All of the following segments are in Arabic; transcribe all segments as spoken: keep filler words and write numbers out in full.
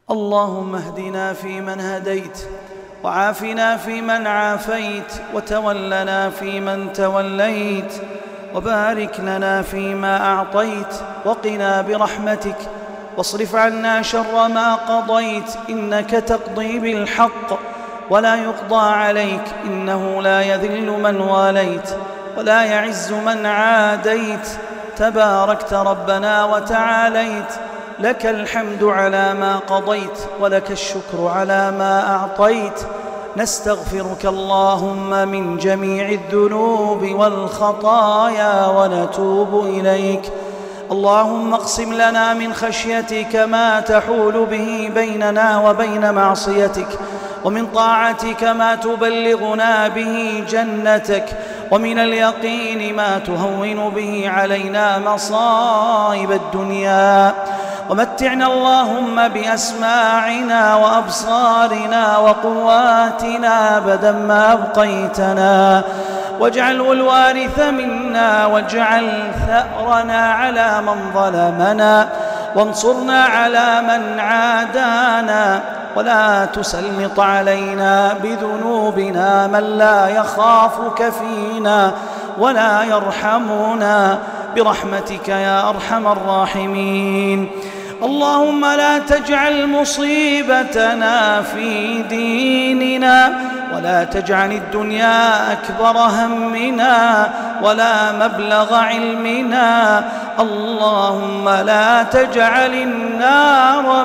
اللهم اهدنا فيمن هديت، وعافنا فيمن عافيت، وتولنا فيمن توليت، وبارك لنا فيما أعطيت، وقنا برحمتك واصرف عنا شر ما قضيت، إنك تقضي بالحق ولا يقضى عليك، إنه لا يذل من واليت ولا يعز من عاديت، تباركت ربنا وتعاليت، لك الحمد على ما قضيت ولك الشكر على ما أعطيت. نستغفرك اللهم من جميع الذنوب والخطايا ونتوب إليك. اللهم اقسم لنا من خشيتك ما تحول به بيننا وبين معصيتك، ومن طاعتك ما تبلغنا به جنتك، ومن اليقين ما تهون به علينا مصائب الدنيا. ومتعنا اللهم بأسماعنا وأبصارنا وقواتنا أبدا ما أبقيتنا، واجعله الوارث منا، واجعل ثأرنا على من ظلمنا، وانصرنا على من عادانا، ولا تسلط علينا بذنوبنا من لا يخافك فينا ولا يرحمنا، برحمتك يا أرحم الراحمين. اللهم لا تجعل مصيبتنا في ديننا، ولا تجعل الدنيا أكبر همنا ولا مبلغ علمنا. اللهم لا تجعل النار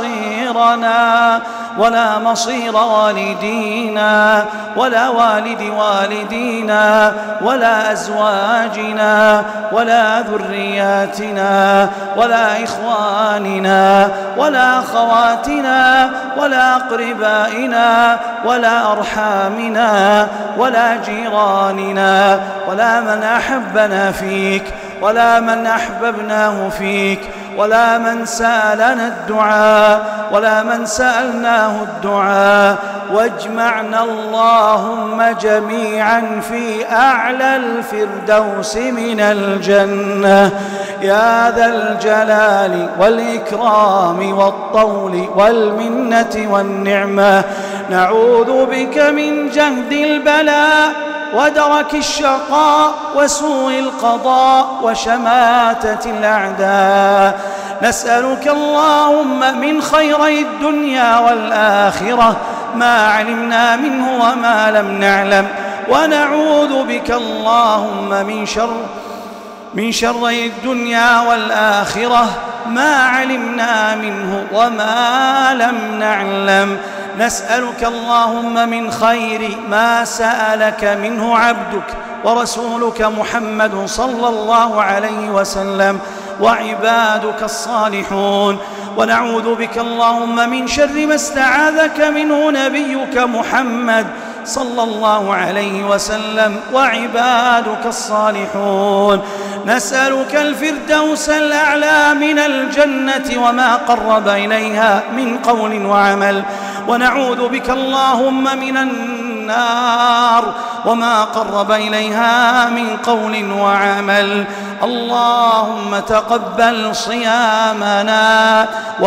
مصيرنا ولا مصير والدينا ولا والد والدينا ولا أزواجنا ولا ذرياتنا ولا إخواننا ولا أخواتنا ولا أقربائنا ولا أرحامنا ولا جيراننا ولا من أحبنا فيك ولا من أحببناه فيك ولا من سألنا الدعاء ولا من سألناه الدعاء. واجمعنا اللهم جميعا في أعلى الفردوس من الجنة يا ذا الجلال والإكرام والطول والمنة والنعمة. نعوذ بك من جهد البلاء ودرك الشقاء وسوء القضاء وشماتة الأعداء. نسألك اللهم من خيري الدنيا والآخرة ما علمنا منه وما لم نعلم، ونعوذ بك اللهم من شر من شري الدنيا والآخرة ما علمنا منه وما لم نعلم. نسألك اللهم من خير ما سألك منه عبدك ورسولك محمد صلى الله عليه وسلم وعبادك الصالحون، ونعوذ بك اللهم من شر ما استعاذك منه نبيك محمد صلى الله عليه وسلم وعبادك الصالحون. نسألك الفردوس الأعلى من الجنة وما قرب إليها من قول وعمل، ونعوذ بك اللهم من النار وما قرب إليها من قول وعمل. اللهم تقبل صيامنا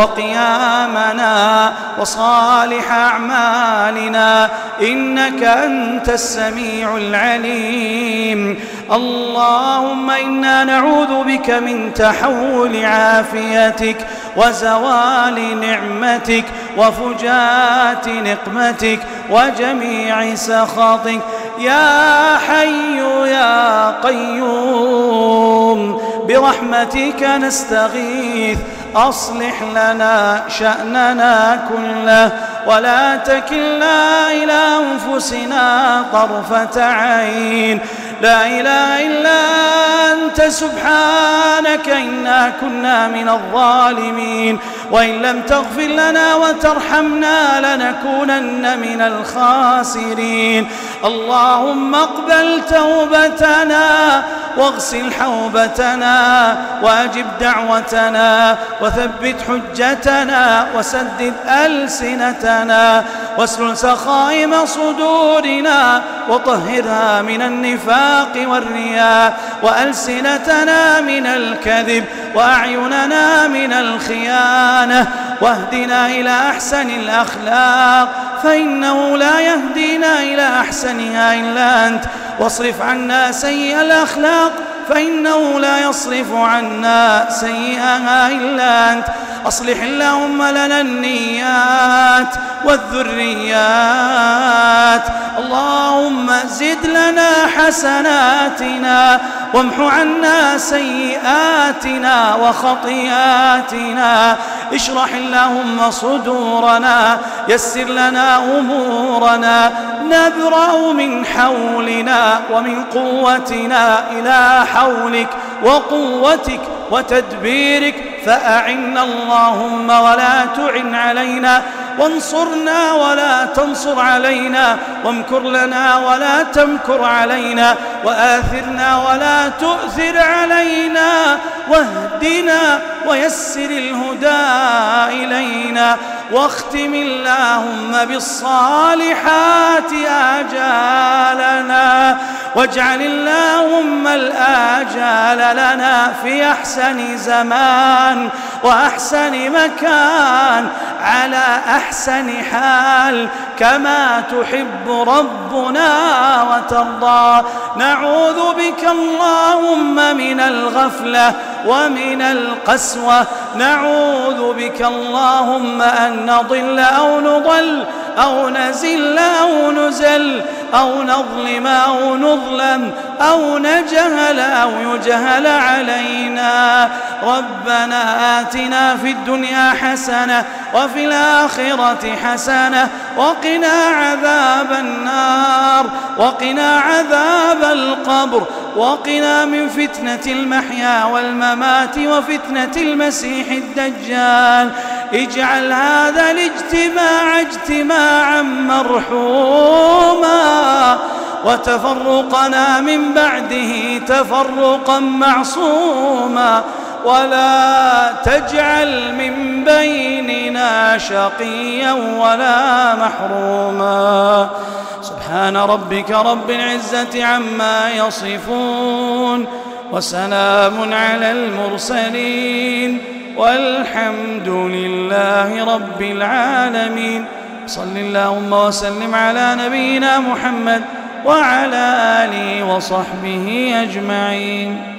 وقيامنا وصالح أعمالنا، إنك أنت السميع العليم. اللهم إنا نعوذ بك من تحول عافيتك وزوال نعمتك وفجاءة نقمتك وجميع سخطك يا حي يا قيوم، برحمتك نستغيث. أصلح لنا شأننا كله ولا تكلنا إلى أنفسنا طرفة عين. لا إله إلا أنت سبحانك إنا كنا من الظالمين، وإن لم تغفر لنا وترحمنا لنكونن من الخاسرين. اللهم اقبل توبتنا واغسل حوبتنا وأجب دعوتنا وثبت حجتنا وسدد ألسنتنا واسلل سخائم صدورنا وطهرها من النفاق والرياء وألسنتنا من الكذب وأعيننا من الخيانة واهدنا إلى أحسن الأخلاق فإنه لا يهدينا إلى أحسنها إلا أنت واصرف عنا سيئ الأخلاق فإنه لا يصرف عنا سيئها إلا أنت أصلح اللهم لنا النيات والذريات اللهم زد لنا حسناتنا وامح عنا سيئاتنا وخطيئاتنا اشرح اللهم صدورنا يسر لنا أمورنا نبرأ من حولنا ومن قوتنا إلى حولك وقوتك وتدبيرك فأعنا اللهم ولا تعن علينا وانصرنا ولا تنصر علينا وامكر لنا ولا تمكر علينا وآثرنا ولا تؤثر علينا واهدنا ويسر الهدى إلينا واختم اللهم بالصالحات آجالنا واجعل اللهم الآجال لنا في أحسن زمان وأحسن مكان على أحسن حال كما تحب ربنا وترضى نعوذ بك اللهم من الغفلة ومن القسوة نعوذ بك اللهم أن نضل أو نضل أو نزل أو نزل أو نظلم أو نظلم أو نجهل أو يجهل علينا ربنا آتنا في الدنيا حسنة وفي الآخرة حسنة وقنا عذاب النار وقنا عذاب القبر وقنا من فتنة المحيا والممات وفتنة المسيح الدجال اجعل هذا الاجتماع اجتماعا مرحوما وتفرقنا من بعده تفرقا معصوما ولا تجعل من بيننا شقيا ولا محروما سبحان ربك رب العزة عما يصفون وسلام على المرسلين والحمد لله رب العالمين صل اللهم وسلم على نبينا محمد وعلى آله وصحبه أجمعين.